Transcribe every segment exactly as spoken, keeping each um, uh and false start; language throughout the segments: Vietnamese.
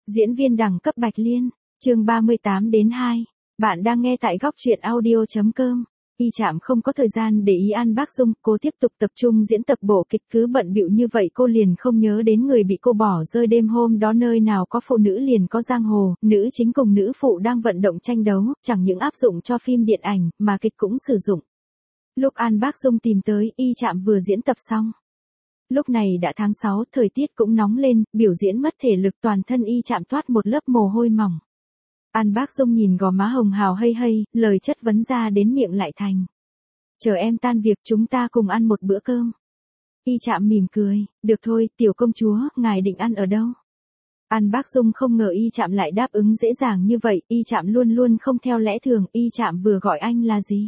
Diễn viên đẳng cấp Bạch Liên, chương ba mươi tám đến hai. Bạn đang nghe tại góc truyện audio chấm com. Y Trạm không có thời gian để ý An Bác Dung, cô tiếp tục tập trung diễn tập bộ kịch, cứ bận bịu như vậy cô liền không nhớ đến người bị cô bỏ rơi đêm hôm đó, nơi nào có phụ nữ liền có giang hồ, nữ chính cùng nữ phụ đang vận động tranh đấu, chẳng những áp dụng cho phim điện ảnh, mà kịch cũng sử dụng. Lúc An Bác Dung tìm tới, Y Trạm vừa diễn tập xong. Lúc này đã tháng sáu, thời tiết cũng nóng lên, biểu diễn mất thể lực, toàn thân Y Trạm toát một lớp mồ hôi mỏng. An Bác Dung nhìn gò má hồng hào hây hây, lời chất vấn ra đến miệng lại thành: chờ em tan việc chúng ta cùng ăn một bữa cơm. Y Trạm mỉm cười: được thôi, tiểu công chúa, ngài định ăn ở đâu? An Bác Dung không ngờ Y Trạm lại đáp ứng dễ dàng như vậy, Y Trạm luôn luôn không theo lẽ thường. Y Trạm vừa gọi anh là gì?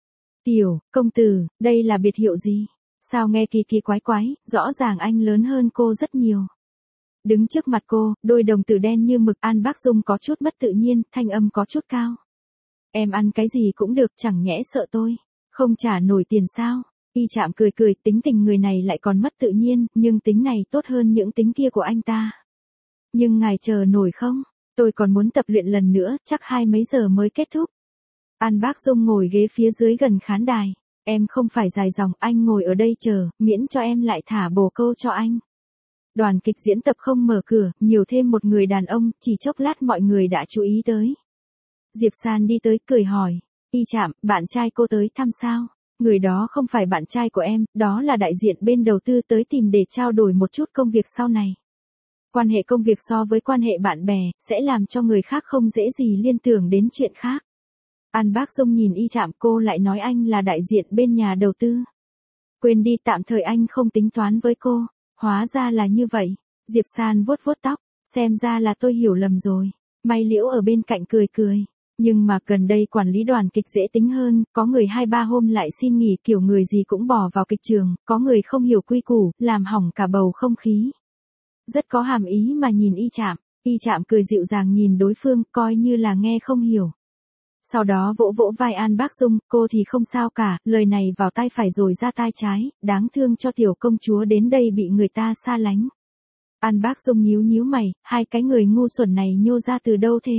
Tiểu công tử, đây là biệt hiệu gì? Sao nghe kỳ kỳ quái quái, rõ ràng anh lớn hơn cô rất nhiều. Đứng trước mặt cô, đôi đồng tử đen như mực, An Bác Dung có chút mất tự nhiên, thanh âm có chút cao. Em ăn cái gì cũng được, chẳng nhẽ sợ tôi không trả nổi tiền sao? Y Trạm cười cười, tính tình người này lại còn mất tự nhiên, nhưng tính này tốt hơn những tính kia của anh ta. Nhưng ngài chờ nổi không? Tôi còn muốn tập luyện lần nữa, chắc hai mấy giờ mới kết thúc. An Bác Dung ngồi ghế phía dưới gần khán đài. Em không phải dài dòng, anh ngồi ở đây chờ, miễn cho em lại thả bồ câu cho anh. Đoàn kịch diễn tập không mở cửa, nhiều thêm một người đàn ông, chỉ chốc lát mọi người đã chú ý tới. Diệp San đi tới, cười hỏi: Y Trạm, bạn trai cô tới thăm sao? Người đó không phải bạn trai của em, đó là đại diện bên đầu tư tới tìm để trao đổi một chút công việc sau này. Quan hệ công việc so với quan hệ bạn bè, sẽ làm cho người khác không dễ gì liên tưởng đến chuyện khác. An Bác Dung nhìn Y Trạm, cô lại nói anh là đại diện bên nhà đầu tư. Quên đi, tạm thời anh không tính toán với cô. Hóa ra là như vậy. Diệp San vuốt vuốt tóc, xem ra là tôi hiểu lầm rồi. May Liễu ở bên cạnh cười cười. Nhưng mà gần đây quản lý đoàn kịch dễ tính hơn, có người hai ba hôm lại xin nghỉ, kiểu người gì cũng bỏ vào kịch trường, có người không hiểu quy củ, làm hỏng cả bầu không khí. Rất có hàm ý mà nhìn Y Trạm. Y Trạm cười dịu dàng nhìn đối phương, coi như là nghe không hiểu. Sau đó vỗ vỗ vai An Bác Dung, cô thì không sao cả, lời này vào tai phải rồi ra tai trái, đáng thương cho tiểu công chúa đến đây bị người ta xa lánh. An Bác Dung nhíu nhíu mày, hai cái người ngu xuẩn này nhô ra từ đâu thế?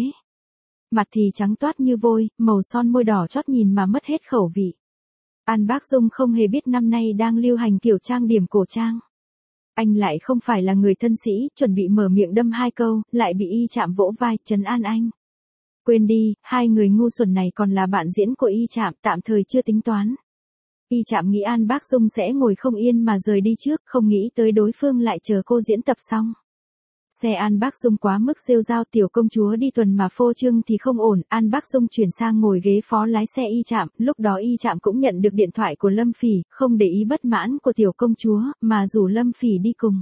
Mặt thì trắng toát như vôi, màu son môi đỏ chót nhìn mà mất hết khẩu vị. An Bác Dung không hề biết năm nay đang lưu hành kiểu trang điểm cổ trang. Anh lại không phải là người thân sĩ, chuẩn bị mở miệng đâm hai câu, lại bị Y Trạm vỗ vai, trấn an anh. Quên đi, hai người ngu xuẩn này còn là bạn diễn của Y Trạm, tạm thời chưa tính toán. Y Trạm nghĩ An Bác Dung sẽ ngồi không yên mà rời đi trước, không nghĩ tới đối phương lại chờ cô diễn tập xong. Xe An Bác Dung quá mức rêu rao, tiểu công chúa đi tuần mà phô trương thì không ổn, An Bác Dung chuyển sang ngồi ghế phó lái xe Y Trạm, lúc đó Y Trạm cũng nhận được điện thoại của Lâm Phỉ, không để ý bất mãn của tiểu công chúa, mà rủ Lâm Phỉ đi cùng.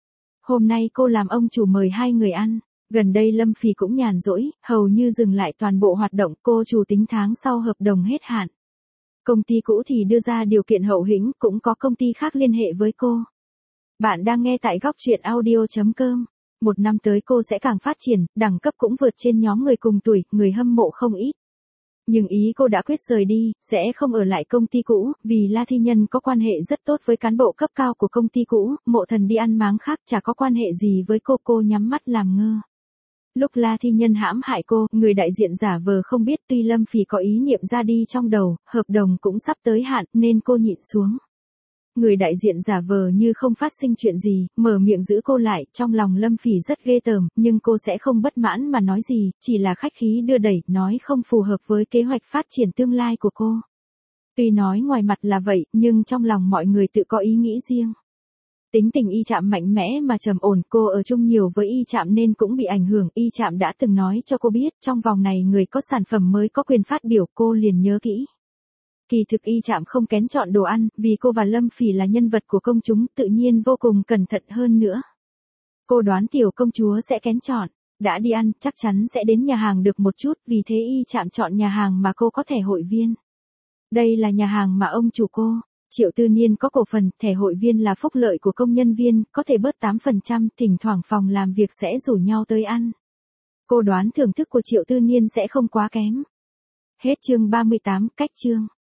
Hôm nay cô làm ông chủ mời hai người ăn. Gần đây Lâm Phỉ cũng nhàn rỗi, hầu như dừng lại toàn bộ hoạt động, cô chủ tính tháng sau hợp đồng hết hạn. Công ty cũ thì đưa ra điều kiện hậu hĩnh, cũng có công ty khác liên hệ với cô. Bạn đang nghe tại góc truyện audio chấm com. Một năm tới cô sẽ càng phát triển, đẳng cấp cũng vượt trên nhóm người cùng tuổi, người hâm mộ không ít. Nhưng ý cô đã quyết rời đi, sẽ không ở lại công ty cũ, vì La Thi Nhân có quan hệ rất tốt với cán bộ cấp cao của công ty cũ, Mộ Thần đi ăn máng khác chả có quan hệ gì với cô, cô nhắm mắt làm ngơ. Lúc La Thi Nhân hãm hại cô, người đại diện giả vờ không biết, tuy Lâm Phỉ có ý niệm ra đi trong đầu, hợp đồng cũng sắp tới hạn, nên cô nhịn xuống. Người đại diện giả vờ như không phát sinh chuyện gì, mở miệng giữ cô lại, trong lòng Lâm Phỉ rất ghê tởm, nhưng cô sẽ không bất mãn mà nói gì, chỉ là khách khí đưa đẩy, nói không phù hợp với kế hoạch phát triển tương lai của cô. Tuy nói ngoài mặt là vậy, nhưng trong lòng mọi người tự có ý nghĩ riêng. Tính tình Y Trạm mạnh mẽ mà trầm ổn, cô ở chung nhiều với Y Trạm nên cũng bị ảnh hưởng. Y Trạm đã từng nói cho cô biết, trong vòng này người có sản phẩm mới có quyền phát biểu, cô liền nhớ kỹ. Kỳ thực Y Trạm không kén chọn đồ ăn, vì cô và Lâm Phỉ là nhân vật của công chúng, tự nhiên vô cùng cẩn thận hơn nữa. Cô đoán tiểu công chúa sẽ kén chọn, đã đi ăn, chắc chắn sẽ đến nhà hàng được một chút, vì thế Y Trạm chọn nhà hàng mà cô có thẻ hội viên. Đây là nhà hàng mà ông chủ cô, Triệu Tư Niên có cổ phần, thẻ hội viên là phúc lợi của công nhân viên, có thể bớt tám phần trăm, thỉnh thoảng phòng làm việc sẽ rủ nhau tới ăn. Cô đoán thưởng thức của Triệu Tư Niên sẽ không quá kém. Hết chương ba mươi tám, cách chương.